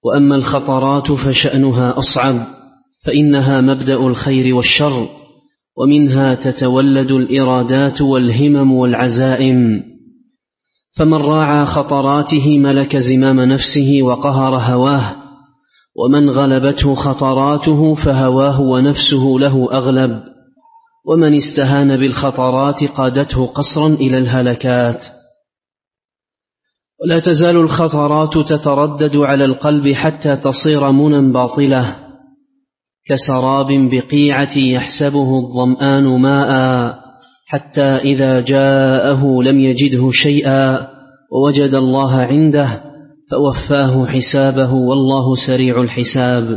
وأما الخطرات فشأنها أصعب، فإنها مبدأ الخير والشر، ومنها تتولد الإرادات والهمم والعزائم. فمن راعى خطراته ملك زمام نفسه وقهر هواه، ومن غلبته خطراته فهواه ونفسه له أغلب، ومن استهان بالخطرات قادته قصرا إلى الهلكات. ولا تزال الخطرات تتردد على القلب حتى تصير منى باطلة، كسراب بقيعة يحسبه الظمآن ماء، حتى إذا جاءه لم يجده شيئا ووجد الله عنده فوفاه حسابه والله سريع الحساب.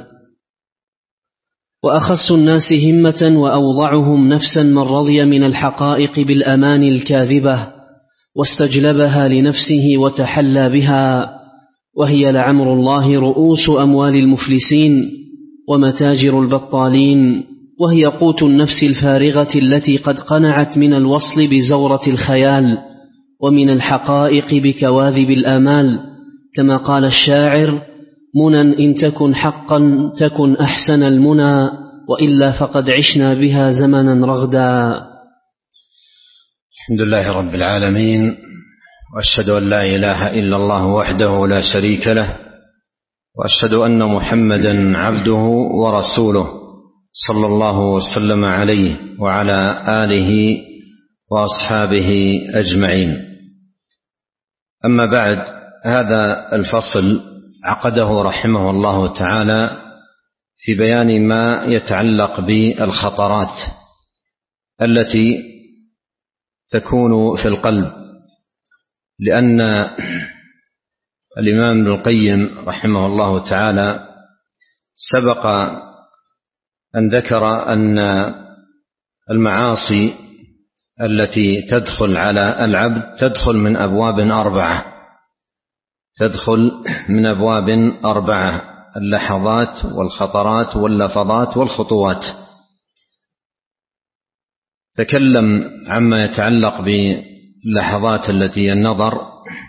وأخص الناس همة وأوضعهم نفسا من رضي من الحقائق بالأمان الكاذبة واستجلبها لنفسه وتحلى بها، وهي لعمر الله رؤوس أموال المفلسين ومتاجر البطالين، وهي قوت النفس الفارغة التي قد قنعت من الوصل بزورة الخيال ومن الحقائق بكواذب الآمال، كما قال الشاعر: منى إن تكن حقا تكن أحسن المنى، وإلا فقد عشنا بها زمنا رغدا. الحمد لله رب العالمين، وأشهد أن لا إله إلا الله وحده لا شريك له، وأشهد أن محمدا عبده ورسوله صلى الله وسلم عليه وعلى آله وأصحابه أجمعين. أما بعد، هذا الفصل عقده رحمه الله تعالى في بيان ما يتعلق بالخطرات التي تكون في القلب، لأن الإمام ابن القيم رحمه الله تعالى سبق أن ذكر أن المعاصي التي تدخل على العبد تدخل من أبواب أربعة: اللحظات والخطرات واللفظات والخطوات. تكلم عما يتعلق باللحظات التي النظر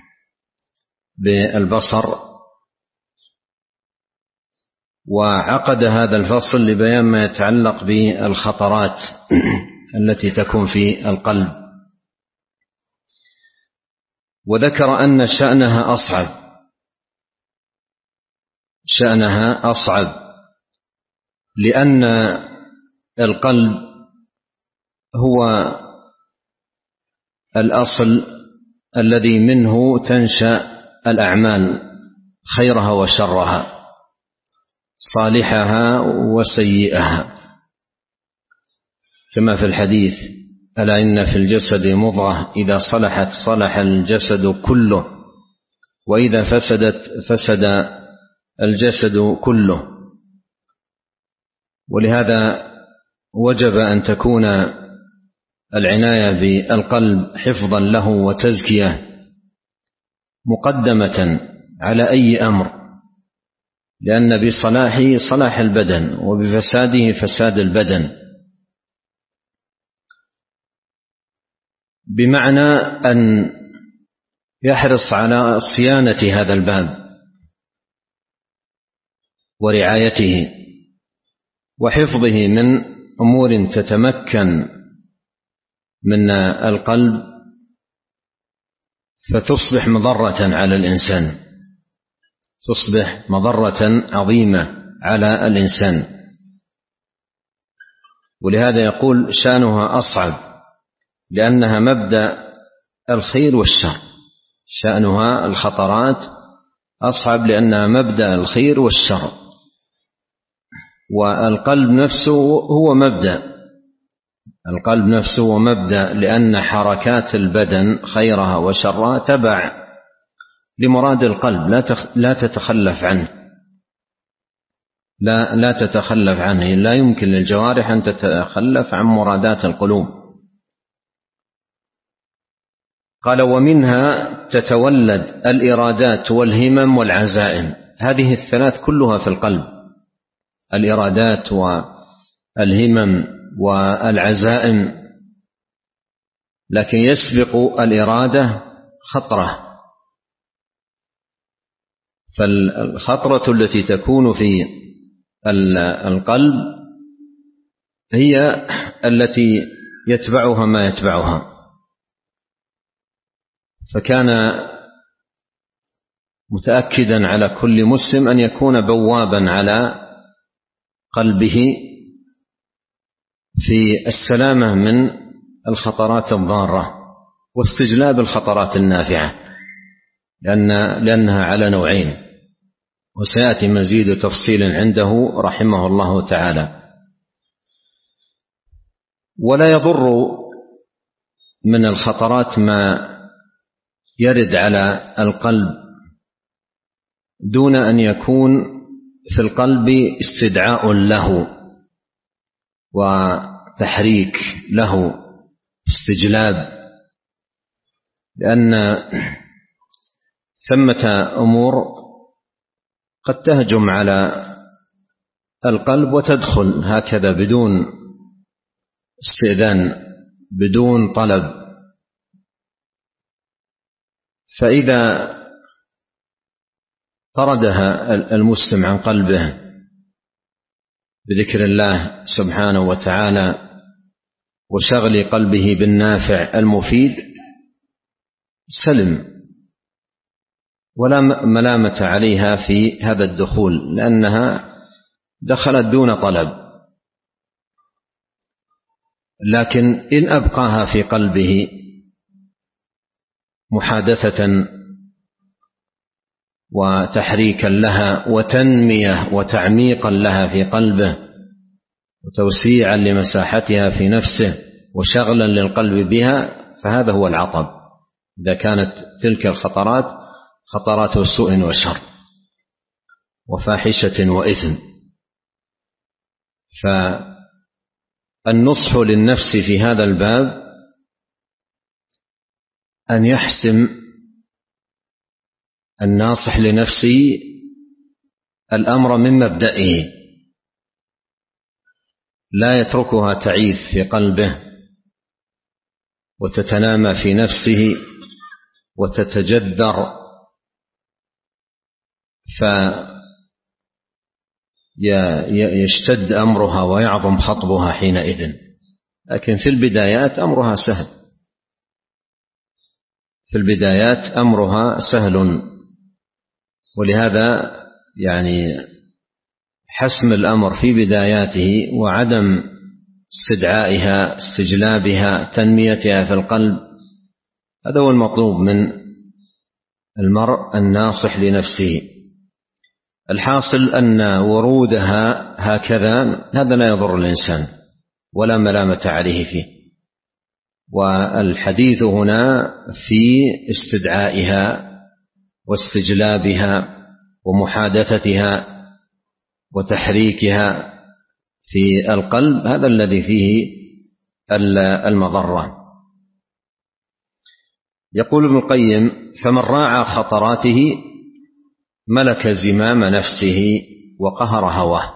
بالبصر، وعقد هذا الفصل لبيان ما يتعلق بالخطرات التي تكون في القلب، وذكر أن شأنها أصعب لأن القلب هو الأصل الذي منه تنشأ الأعمال، خيرها وشرها، صالحها وسيئها، كما في الحديث: ألا إن في الجسد مضغة إذا صلحت صلح الجسد كله، وإذا فسدت فسد الجسد كله. ولهذا وجب أن تكون العناية بالقلب حفظا له وتزكية مقدمة على أي أمر، لأن بصلاحه صلاح البدن، وبفساده فساد البدن، بمعنى أن يحرص على صيانة هذا الباب ورعايته وحفظه من أمور تتمكن من القلب فتصبح مضرة على الإنسان، تصبح مضرة عظيمة على الإنسان. ولهذا يقول شأنها أصعب لأنها مبدأ الخير والشر. شأنها الخطرات أصعب لأنها مبدأ الخير والشر، والقلب نفسه هو مبدأ، لأن حركات البدن خيرها وشرها تبع لمراد القلب، لا تتخلف عنه، لا تتخلف عنه، لا يمكن للجوارح أن تتخلف عن مرادات القلوب. قال: ومنها تتولد الإرادات والهمم والعزائم. هذه الثلاث كلها في القلب: الإرادات والهمم والعزائم. لكن يسبق الإرادة خطرة، فالخطرة التي تكون في القلب هي التي يتبعها ما يتبعها. فكان متأكدا على كل مسلم أن يكون بوابا على قلبه في السلامة من الخطرات الضارة واستجلاب الخطرات النافعة، لأنها على نوعين، وسيأتي مزيد تفصيل عنده رحمه الله تعالى. ولا يضر من الخطرات ما يرد على القلب دون أن يكون في القلب استدعاء له وتحريك له، استجلاب، لأن ثمة أمور قد تهجم على القلب وتدخل هكذا بدون استئذان، بدون طلب. فإذا طردها المسلم عن قلبه بذكر الله سبحانه وتعالى وشغل قلبه بالنافع المفيد سلم، ولا ملامة عليها في هذا الدخول، لأنها دخلت دون طلب. لكن إن أبقاها في قلبه محادثة وتحريكا لها وتنمية وتعميقا لها في قلبه وتوسيعا لمساحتها في نفسه وشغلا للقلب بها، فهذا هو العطب. إذا كانت تلك الخطرات خطرات سوء وشر وفاحشة وإثم. فالنصح للنفس في هذا الباب أن يحسم الناصح لنفسه الأمر من مبدئه، لا يتركها تعيث في قلبه وتتنامى في نفسه وتتجذر فيشتد أمرها ويعظم خطبها حينئذ. لكن في البدايات أمرها سهل، في البدايات أمرها سهل، ولهذا يعني حسم الأمر في بداياته وعدم استدعائها استجلابها تنميتها في القلب، هذا هو المطلوب من المرء الناصح لنفسه. الحاصل أن ورودها هكذا هذا لا يضر الإنسان ولا ملامة عليه فيه، والحديث هنا في استدعائها واستجلابها ومحادثتها وتحريكها في القلب، هذا الذي فيه المضرة. يقول ابن القيم: فمن راعى خطراته ملك زمام نفسه وقهر هواه.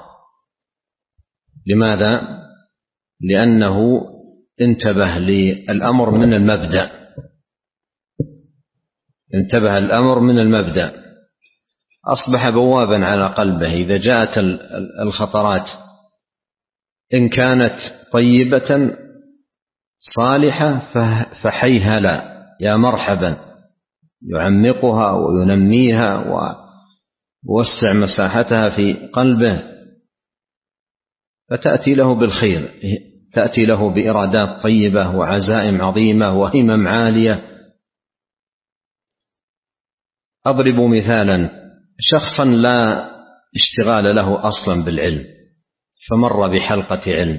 لماذا؟ لأنه انتبه للأمر من المبدأ، انتبه الأمر من المبدأ، أصبح بوابا على قلبه. إذا جاءت الخطرات إن كانت طيبة صالحة فحيهلا يا مرحبا، يعمقها وينميها ووسع مساحتها في قلبه، فتأتي له بالخير، تأتي له بإرادات طيبة وعزائم عظيمة وهمم عالية. أضرب مثالا: شخصا لا اشتغال له أصلا بالعلم، فمر بحلقة علم،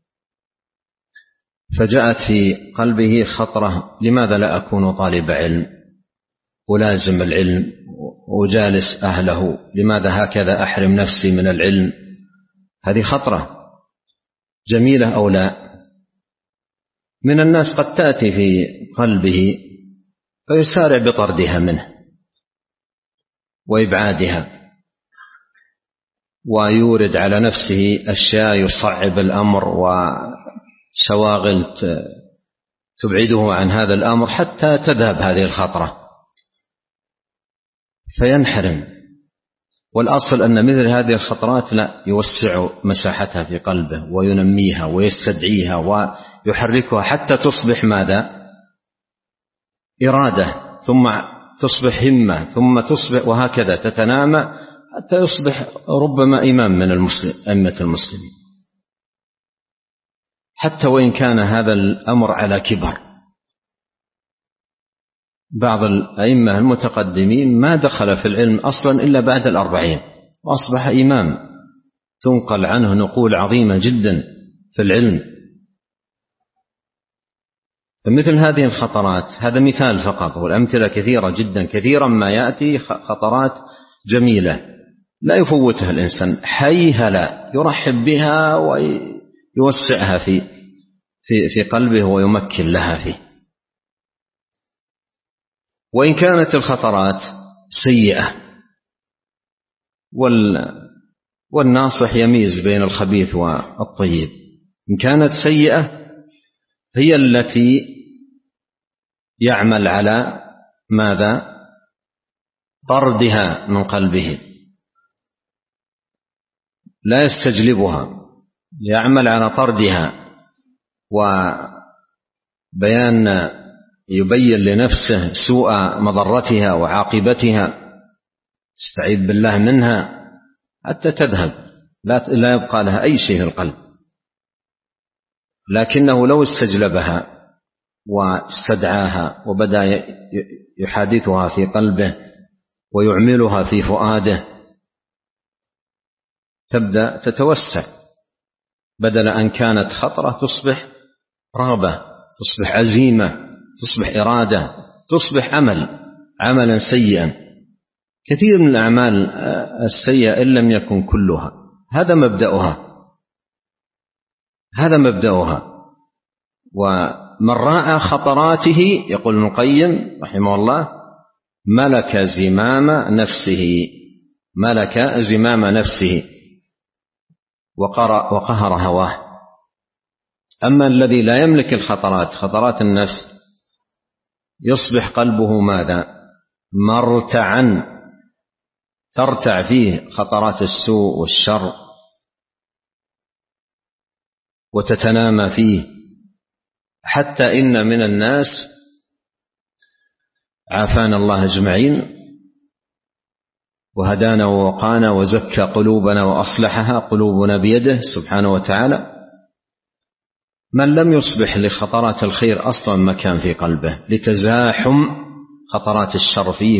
فجاءت في قلبه خطرة: لماذا لا أكون طالب علم ألازم العلم وأجالس أهله؟ لماذا هكذا أحرم نفسي من العلم؟ هذه خطرة جميلة أو لا؟ من الناس قد تأتي في قلبه فيسارع بطردها منه وإبعادها، ويورد على نفسه أشياء يصعب الأمر وشواغل تبعده عن هذا الأمر حتى تذهب هذه الخطرة، فينحرم والأصل أن مثل هذه الخطرات لا يوسع مساحتها في قلبه وينميها ويستدعيها ويحركها حتى تصبح ماذا؟ إرادة، ثم تصبح همة، ثم تصبح، وهكذا تتنامى حتى يصبح ربما إمام من أئمة المسلمين، حتى وإن كان هذا الأمر على كبر. بعض الأئمة المتقدمين ما دخل في العلم أصلا إلا بعد 40 وأصبح إمام، تنقل عنه نقول عظيمة جدا في العلم. فمثل هذه الخطرات، هذا مثال فقط، والأمثلة كثيرة جدا، كثيرا ما يأتي خطرات جميلة لا يفوتها الإنسان، هيهلا يرحب بها ويوسعها في قلبه ويمكن لها فيه. وإن كانت الخطرات سيئة، والناصح يميز بين الخبيث والطيب، إن كانت سيئة هي التي يعمل على ماذا؟ طردها من قلبه، لا يستجلبها، يعمل على طردها وبيان يبين لنفسه سوء مضرتها وعاقبتها، استعيذ بالله منها حتى تذهب، لا يبقى لها أي شيء في القلب. لكنه لو استجلبها واستدعاها وبدأ يحادثها في قلبه ويعملها في فؤاده، تبدأ تتوسع، بدل أن كانت خطرة تصبح رغبة، تصبح عزيمة، تصبح إرادة، تصبح عملا سيئا. كثير من الأعمال السيئة إن لم يكن كلها، هذا مبدأها. ومن راعى خطراته، يقول ابن القيم رحمه الله، ملك زمام نفسه وقهر هواه. أما الذي لا يملك الخطرات، خطرات النفس، يصبح قلبه ماذا؟ مرتعا، ترتع فيه خطرات السوء والشر وتتنامى فيه، حتى إن من الناس، عافانا الله أجمعين وهدانا ووقانا وزكى قلوبنا وأصلحها، قلوبنا بيده سبحانه وتعالى، من لم يصبح لخطرات الخير أصلا مكان في قلبه، لتزاحم خطرات الشر فيه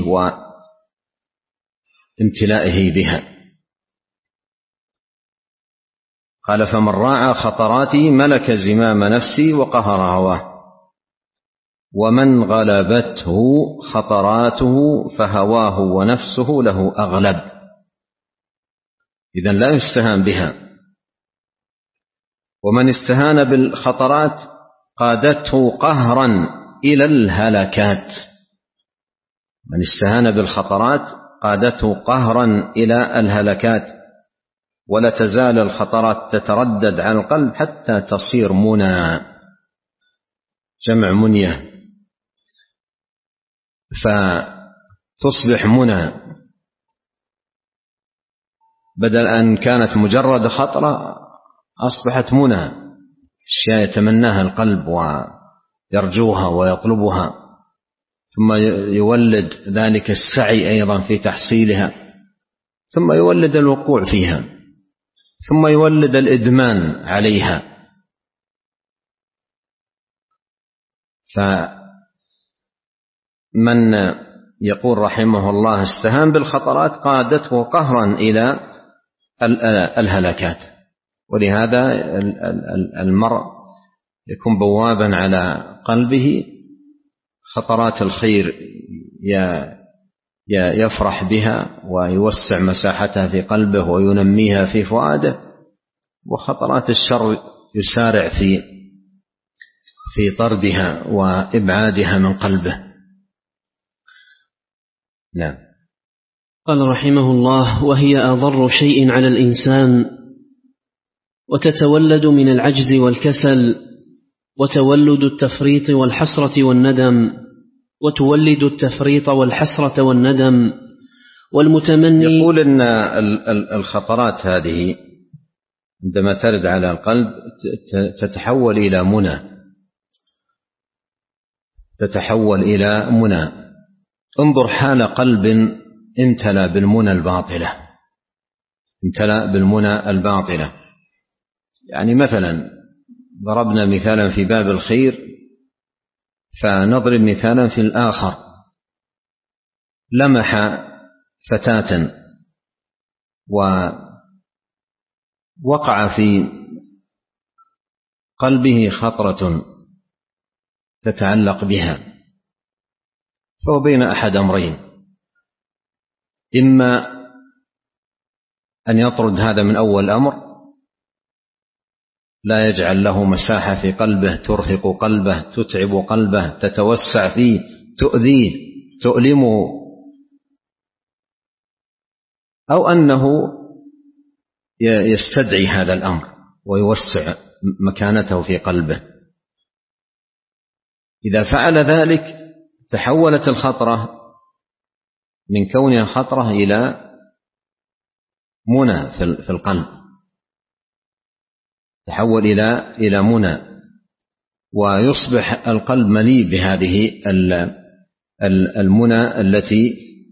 وامتلائه بها. قال: فمن راعى خطراتي ملك زمام نفسي وقهر هواه، ومن غلبته خطراته فهواه ونفسه له أغلب. إذن لا يستهان بها. ومن استهان بالخطرات قادته قهرا إلى الهلكات. من استهان بالخطرات قادته قهرا إلى الهلكات، ولا تزال الخطرات تتردد على القلب حتى تصير منى، جمع منية، فتصبح منى، بدل أن كانت مجرد خطرة أصبحت منى، أشياء يتمناها القلب ويرجوها ويطلبها، ثم يولد ذلك السعي أيضا في تحصيلها، ثم يولد الوقوع فيها، ثم يولد الإدمان عليها. فمن يقول رحمه الله استهان بالخطرات قادته قهرا إلى الهلكات. ولهذا المرء يكون بوابا على قلبه، خطرات الخير يفرح بها ويوسع مساحتها في قلبه وينميها في فؤاده، وخطرات الشر يسارع في طردها وإبعادها من قلبه. نعم. قال رحمه الله: وهي أضر شيء على الإنسان، وتتولد من العجز والكسل، وتولد التفريط والحسرة والندم، والمتمني يقول إن الخطرات هذه عندما ترد على القلب تتحول إلى منى، تتحول إلى منى. انظر حال قلب امتلأ بالمنى الباطلة، امتلأ بالمنى الباطلة. يعني مثلا ضربنا مثالا في باب الخير، فنضرب مثالا في الآخر. لمح فتاة ووقع في قلبه خطرة تتعلق بها، فهو بين أحد أمرين: إما أن يطرد هذا من أول أمر، لا يجعل له مساحة في قلبه ترهق قلبه، تتعب قلبه، تتوسع فيه، تؤذيه، تؤلمه، أو أنه يستدعي هذا الأمر ويوسع مكانته في قلبه. إذا فعل ذلك تحولت الخطرة من كونها خطرة إلى منى في القلب، تحول إلى منى، ويصبح القلب مليء بهذه المنى التي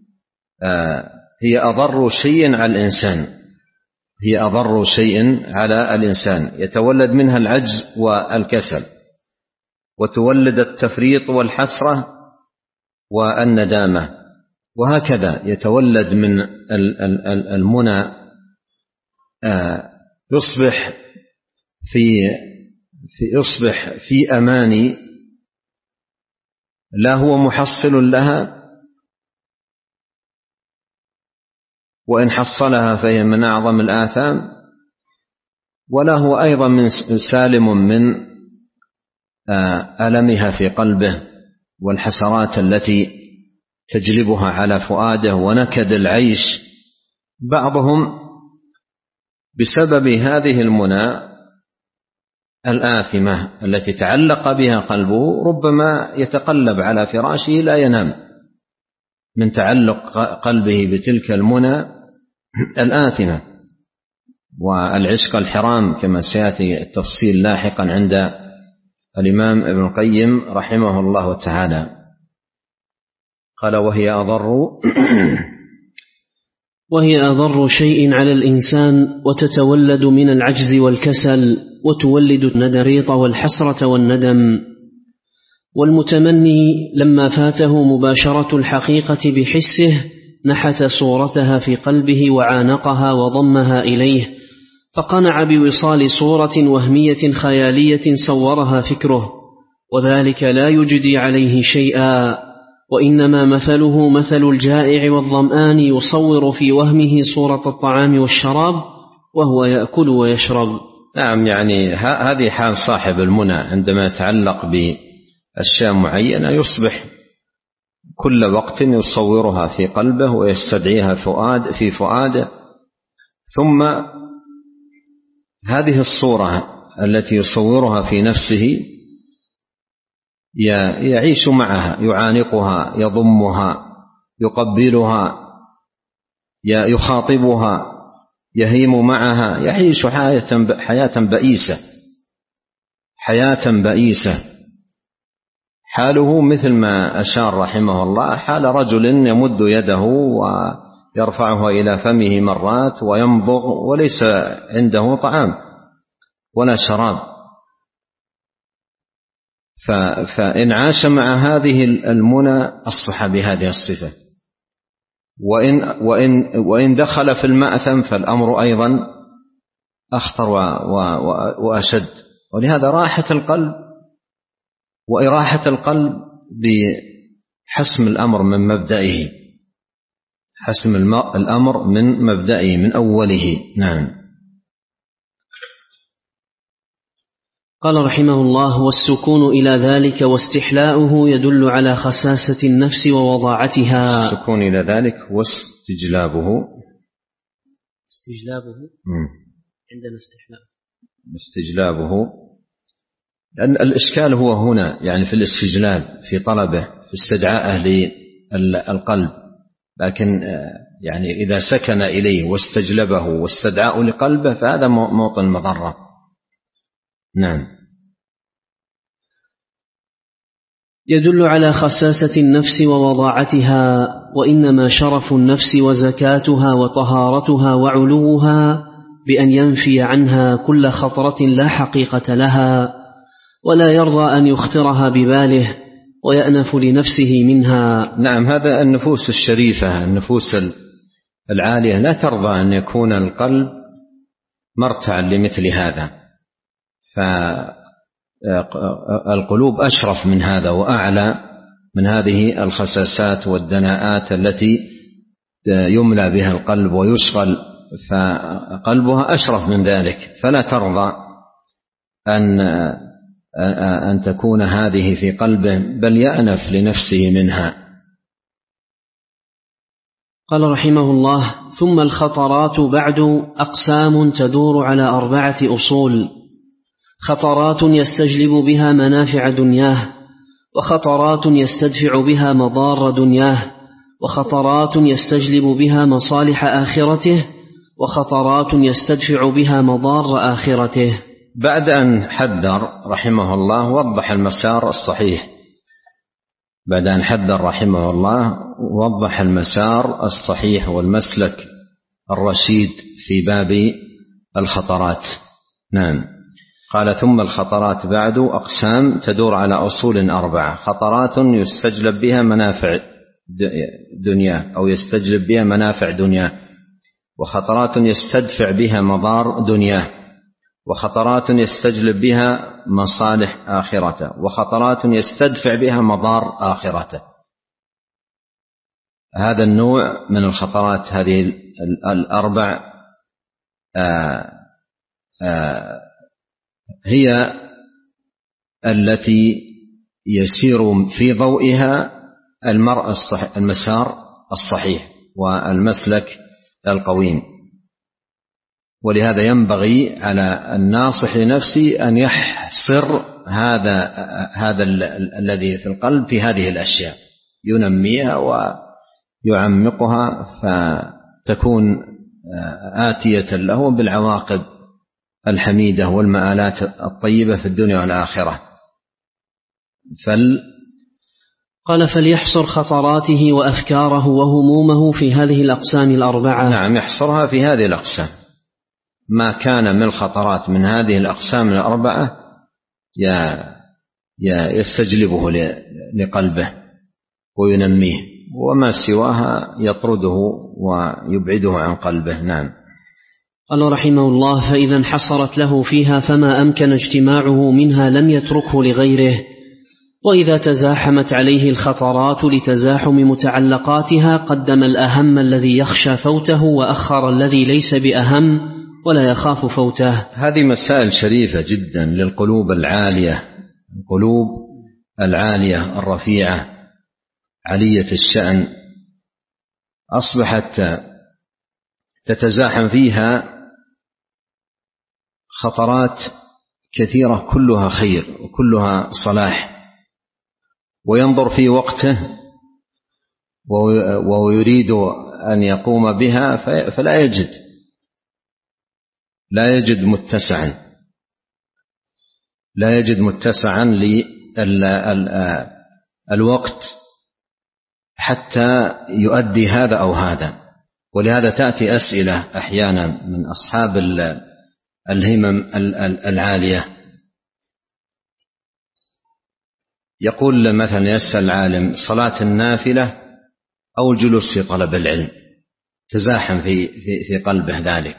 هي أضر شيء على الإنسان، هي أضر شيء على الإنسان. يتولد منها العجز والكسل، وتولد التفريط والحسرة والندامة، وهكذا يتولد من المنى يصبح في أماني لا هو محصل لها، وإن حصلها فهي من أعظم الآثام، ولا هو أيضا من سالم من ألمها في قلبه والحسرات التي تجلبها على فؤاده ونكد العيش. بعضهم بسبب هذه المنى الآثمة التي تعلق بها قلبه ربما يتقلب على فراشه لا ينام من تعلق قلبه بتلك المنى الآثمة. والعشق الحرام كما سيأتي التفصيل لاحقا عند الإمام ابن القيم رحمه الله تعالى. قال: وهي أضر شيء على الإنسان، وتتولد من العجز والكسل، وتولد الندريط والحسرة والندم. والمتمني لما فاته مباشرة الحقيقة بحسه نحت صورتها في قلبه وعانقها وضمها إليه، فقنع بوصال صورة وهمية خيالية صورها فكره، وذلك لا يجدي عليه شيئا، وإنما مثله مثل الجائع والظمآن يصور في وهمه صورة الطعام والشراب وهو يأكل ويشرب. نعم، يعني هذه حال صاحب المنى عندما يتعلق بأشياء معينة، يصبح كل وقت يصورها في قلبه ويستدعيها في فؤاده، ثم هذه الصورة التي يصورها في نفسه يعيش معها، يعانقها، يضمها، يقبلها، يخاطبها، يهيم معها، يعيش حياة بئيسة. حاله مثل ما أشار رحمه الله حال رجل يمد يده ويرفعها إلى فمه مرات ويمضغ وليس عنده طعام ولا شراب. فإن عاش مع هذه المنى أصبح بهذه الصفة، وإن دخل في المأثم فالأمر أيضا أخطر وأشد. ولهذا راحة القلب وإراحة القلب بحسم الأمر من مبدئه، حسم الأمر من مبدئه من أوله. نعم. قال رحمه الله: والسكون إلى ذلك واستحلاؤه يدل على خساسة النفس ووضاعتها. السكون إلى ذلك واستجلابه عندنا استجلابه، لأن الإشكال هو هنا يعني في الاستجلاب، في طلبه، في استدعائه للقلب. لكن يعني إذا سكن إليه واستجلبه واستدعاه لقلبه فهذا موطن مضرة. نعم. يدل على خساسة النفس ووضاعتها، وإنما شرف النفس وزكاتها وطهارتها وعلوها بأن ينفي عنها كل خطرة لا حقيقة لها، ولا يرضى أن يخطرها بباله ويأنف لنفسه منها. نعم، هذا النفوس الشريفة، النفوس العالية لا ترضى أن يكون القلب مرتعا لمثل هذا، فالقلوب أشرف من هذا وأعلى من هذه الخساسات والدناءات التي يملى بها القلب ويشغل، فقلبها أشرف من ذلك، فلا ترضى أن تكون هذه في قلبه، بل يأنف لنفسه منها. قال رحمه الله: ثم الخطرات بعد أقسام تدور على 4 أصول: خطرات يستجلب بها منافع دنياه، وخطرات يستدفع بها مضار دنياه، وخطرات يستجلب بها مصالح آخرته، وخطرات يستدفع بها مضار آخرته. بعد أن حذر رحمه الله وضح المسار الصحيح، بعد أن حذر رحمه الله وضح المسار الصحيح والمسلك الرشيد في باب الخطرات. نعم. قال: ثم الخطرات بعد أقسام تدور على أصول 4: خطرات يستجلب بها منافع دنيا أو يستجلب بها منافع دنيا، وخطرات يستدفع بها مضار دنياه، وخطرات يستجلب بها مصالح آخرته، وخطرات يستدفع بها مضار آخرته. هذا النوع من الخطرات، هذه 4 هي التي يسير في ضوئها المرء المسار الصحيح والمسلك القويم. ولهذا ينبغي على الناصح لنفسه أن يحصر هذا الذي في القلب في هذه الأشياء، ينميها ويعمقها فتكون آتية له بالعواقب الحميدة والمآلات الطيبة في الدنيا والآخرة. قال: فليحصر خطراته وأفكاره وهمومه في هذه الأقسام 4. نعم، يحصرها في هذه الأقسام، ما كان من الخطرات من هذه الأقسام 4 يستجلبه لقلبه وينميه، وما سواها يطرده ويبعده عن قلبه. نعم. قال رحمه الله: فإذا انحصرت له فيها فما أمكن اجتماعه منها لم يتركه لغيره، وإذا تزاحمت عليه الخطرات لتزاحم متعلقاتها قدم الأهم الذي يخشى فوته وأخر الذي ليس بأهم ولا يخاف فوته. هذه مسائل شريفة جدا للقلوب العالية، القلوب العالية الرفيعة علية الشأن، أصبحت تتزاحم فيها خطرات كثيرة كلها خير وكلها صلاح، وينظر في وقته وهو يريد أن يقوم بها فلا يجد متسعا، لا يجد متسعا للوقت حتى يؤدي هذا أو هذا. ولهذا تأتي أسئلة أحيانا من أصحاب الهمم العالية، يقول مثلا يسأل العالم: صلاة النافلة أو الجلوس في طلب العلم؟ تزاحم في قلبه ذلك،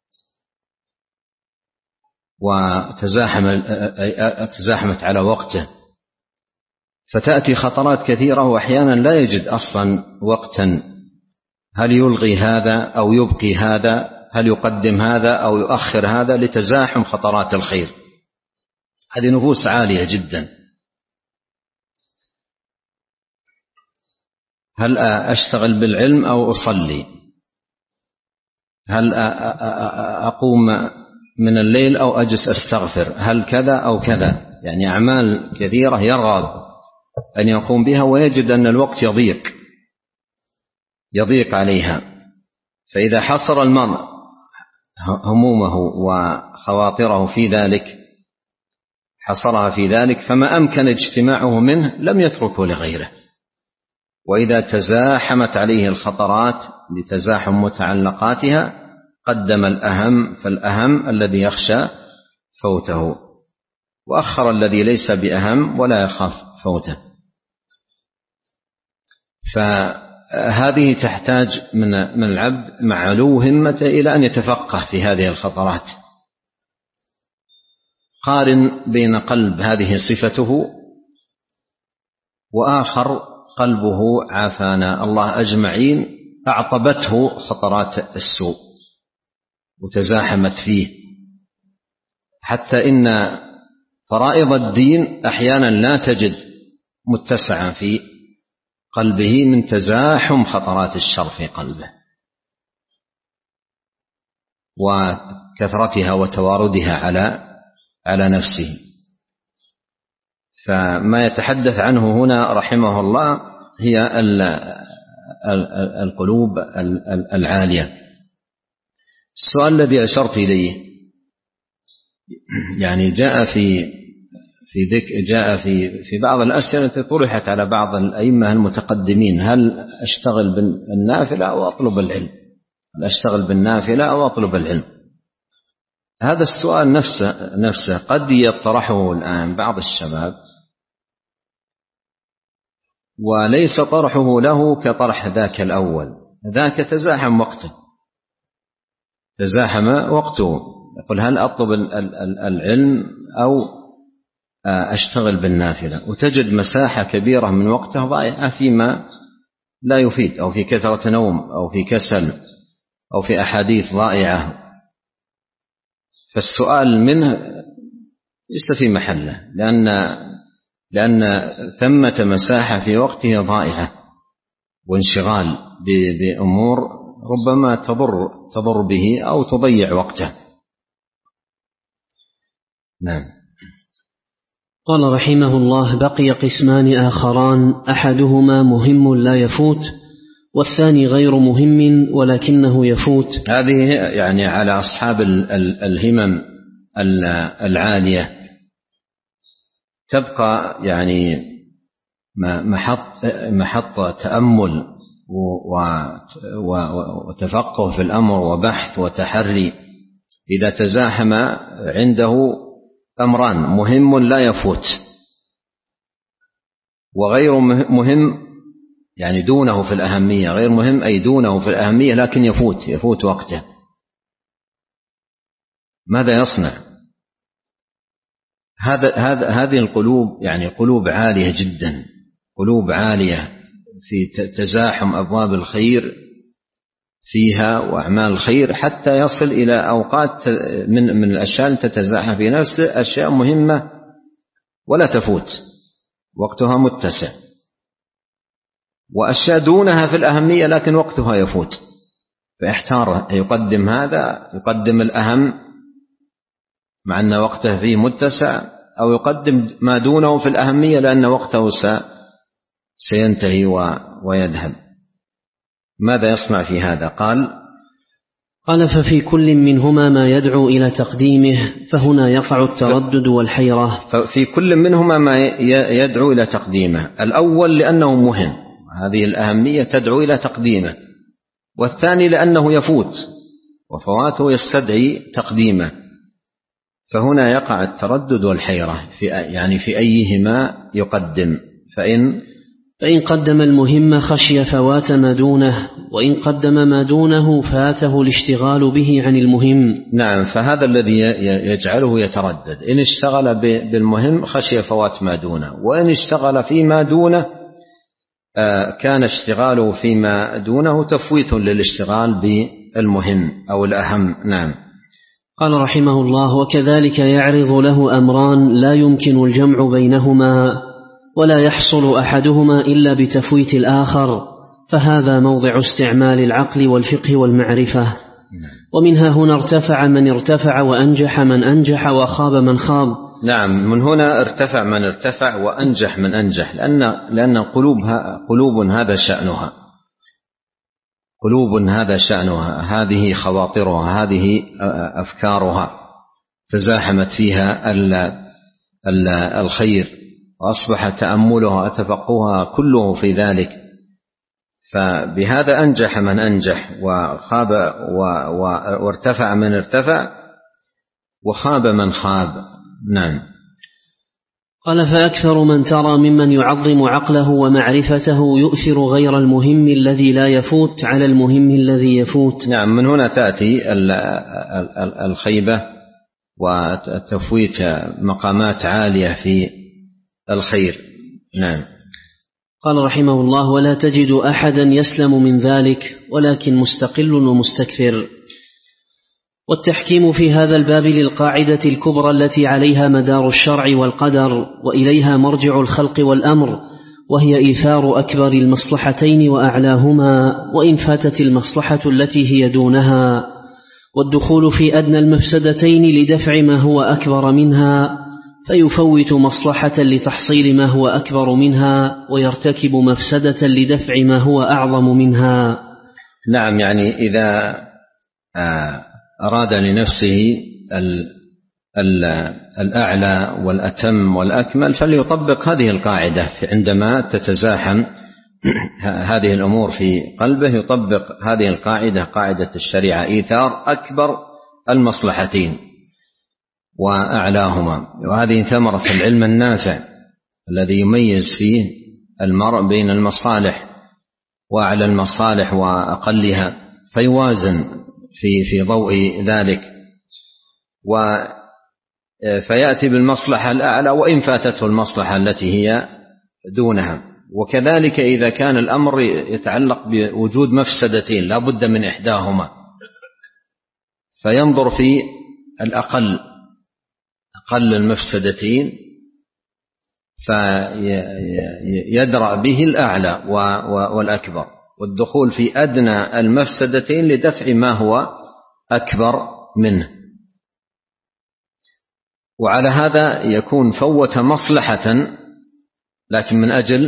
وتزاحمت على وقته، فتأتي خطرات كثيرة وأحيانا لا يجد أصلا وقتا، هل يلغي هذا أو يبقي هذا، هل يقدم هذا أو يؤخر هذا، لتزاحم خطرات الخير. هذه نفوس عالية جدا. هل أشتغل بالعلم أو أصلي؟ هل أقوم من الليل أو أجلس أستغفر؟ هل كذا أو كذا؟ يعني أعمال كثيرة يرغب أن يقوم بها ويجد أن الوقت يضيق، يضيق عليها. فإذا حصر المرء همومه وخواطره في ذلك، حصرها في ذلك، فما أمكن اجتماعه منه لم يتركه لغيره. وإذا تزاحمت عليه الخطرات لتزاحم متعلقاتها قدم الأهم، فالأهم الذي يخشى فوته، وأخر الذي ليس بأهم ولا يخاف فوته. فهذه تحتاج من العبد مع علو همته إلى أن يتفقه في هذه الخطرات. قارن بين قلب هذه صفته وآخر قلبه عافانا الله أجمعين أعطبته خطرات السوء وتزاحمت فيه، حتى إن فرائض الدين أحيانا لا تجد متسعا في قلبه من تزاحم خطرات الشر في قلبه وكثرتها وتواردها على نفسه. فما يتحدث عنه هنا رحمه الله هي القلوب العالية. السؤال الذي أشرت إليه يعني جاء في بعض الأسئلة التي طرحت على بعض الأئمة المتقدمين: هل أشتغل بالنافلة أو أطلب العلم؟ هل أشتغل بالنافلة أو أطلب العلم؟ هذا السؤال نفسه قد يطرحه الآن بعض الشباب، وليس طرحه له كطرح ذاك الأول. ذاك تزاحم وقته، يقول هل أطلب العلم أو أشتغل بالنافلة، وتجد مساحة كبيرة من وقته ضائعة فيما لا يفيد، أو في كثرة نوم، أو في كسل، أو في أحاديث ضائعة. فالسؤال منه ليس في محله، لأن ثمة مساحة في وقته ضائعة وانشغال بأمور ربما تضر به أو تضيع وقته. نعم. قال رحمه الله: بقي قسمان آخران، أحدهما مهم لا يفوت، والثاني غير مهم ولكنه يفوت. هذه يعني على أصحاب الهمم العالية تبقى يعني محط تأمل وتفقه في الأمر وبحث وتحري. إذا تزاحم عنده أمران: مهم لا يفوت، وغير مهم يعني دونه في الأهمية. غير مهم أي دونه في الأهمية لكن يفوت وقته. ماذا يصنع؟ هذه القلوب يعني قلوب عالية جدا، قلوب عالية في تزاحم أبواب الخير فيها وأعمال الخير، حتى يصل إلى أوقات من الأشياء التي تتزاحم في نفسه أشياء مهمة ولا تفوت، وقتها متسع، وأشياء دونها في الأهمية لكن وقتها يفوت. فاحتار يقدم هذا، يقدم الأهم مع أن وقته فيه متسع، أو يقدم ما دونه في الأهمية لأن وقته سينتهي ويذهب. ماذا يصنع في هذا؟ قال: ففي كل منهما ما يدعو إلى تقديمه، فهنا يقع التردد والحيرة. ففي كل منهما ما يدعو إلى تقديمه. الأول لأنه مهم، هذه الأهمية تدعو إلى تقديمه، والثاني لأنه يفوت وفواته يستدعي تقديمه. فهنا يقع التردد والحيرة يعني في أيهما يقدم. فإن قدم المهم خشي فوات ما دونه، وإن قدم ما دونه فاته الاشتغال به عن المهم. نعم، فهذا الذي يجعله يتردد. إن اشتغل بالمهم خشي فوات ما دونه، وإن اشتغل فيما دونه كان اشتغاله فيما دونه تفويت للاشتغال بالمهم أو الأهم. نعم. قال رحمه الله: وكذلك يعرض له أمران لا يمكن الجمع بينهما، ولا يحصل أحدهما إلا بتفويت الآخر، فهذا موضع استعمال العقل والفقه والمعرفة. ومنها هنا ارتفع من ارتفع، وأنجح من أنجح، وخاب من خاب. نعم، من هنا ارتفع من ارتفع وأنجح من أنجح، لأن قلوب هذا شأنها. قلوب هذا شأنها، هذه خواطرها، هذه أفكارها، تزاحمت فيها الخير، وأصبح تأملها وتفقهها كله في ذلك. فبهذا أنجح من أنجح، وخاب وارتفع من ارتفع، وخاب من خاب. نعم. قال: فأكثر من ترى ممن يعظم عقله ومعرفته يؤثر غير المهم الذي لا يفوت على المهم الذي يفوت. نعم، من هنا تأتي الخيبة وتفويت مقامات عالية في الخير. نعم. قال رحمه الله: ولا تجد أحدا يسلم من ذلك، ولكن مستقل ومستكثر. والتحكيم في هذا الباب للقاعدة الكبرى التي عليها مدار الشرع والقدر، وإليها مرجع الخلق والأمر، وهي إيثار أكبر المصلحتين وأعلاهما، وإن فاتت المصلحة التي هي دونها، والدخول في أدنى المفسدتين لدفع ما هو أكبر منها، فيفوت مصلحة لتحصيل ما هو أكبر منها، ويرتكب مفسدة لدفع ما هو أعظم منها. نعم، يعني إذا أراد لنفسه الأعلى والأتم والأكمل فليطبق هذه القاعدة عندما تتزاحم هذه الأمور في قلبه، يطبق هذه القاعدة، قاعدة الشريعة: إيثار أكبر المصلحتين وأعلاهما. وهذه ثمرة العلم النافع الذي يميز فيه المرء بين المصالح وأعلى المصالح وأقلها، فيوازن في ضوء ذلك، فيأتي بالمصلحة الأعلى وإن فاتته المصلحة التي هي دونها. وكذلك إذا كان الأمر يتعلق بوجود مفسدتين لا بد من إحداهما، فينظر في أقل المفسدتين فيدرأ به الأعلى والأكبر، والدخول في أدنى المفسدتين لدفع ما هو أكبر منه. وعلى هذا يكون فوت مصلحة لكن من أجل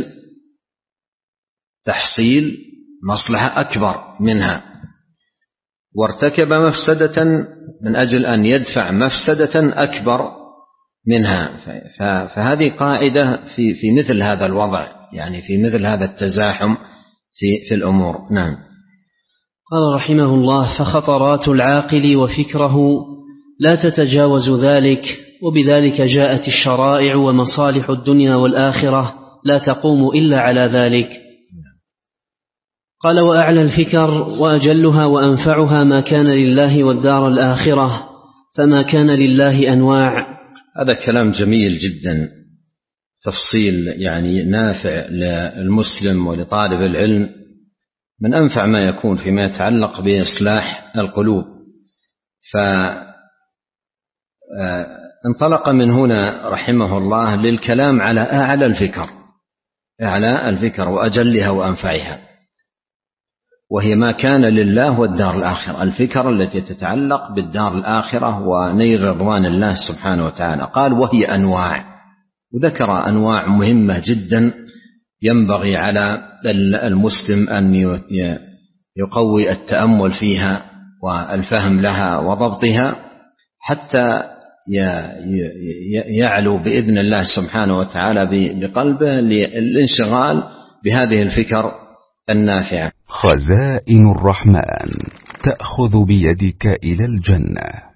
تحصيل مصلحة أكبر منها، وارتكب مفسدة من أجل أن يدفع مفسدة أكبر منها. فهذه قاعدة في مثل هذا الوضع، يعني في مثل هذا التزاحم في الأمور. نعم. قال رحمه الله: فخطرات العاقل وفكره لا تتجاوز ذلك، وبذلك جاءت الشرائع ومصالح الدنيا والآخرة لا تقوم إلا على ذلك. قال: وأعلى الفكر وأجلها وأنفعها ما كان لله والدار الآخرة، فما كان لله أنواع. هذا كلام جميل جدا، تفصيل يعني نافع للمسلم ولطالب العلم، من أنفع ما يكون فيما يتعلق بإصلاح القلوب. فانطلق من هنا رحمه الله للكلام على أعلى الفكر وأجلها وأنفعها، وهي ما كان لله والدار الآخرة، الفكر التي تتعلق بالدار الآخرة ونيل رضوان الله سبحانه وتعالى. قال: وهي أنواع، وذكر أنواع مهمة جدا ينبغي على المسلم أن يقوي التأمل فيها والفهم لها وضبطها، حتى يعلو بإذن الله سبحانه وتعالى بقلبه للانشغال بهذه الفكر النافعة. خزائن الرحمن تأخذ بيدك إلى الجنة.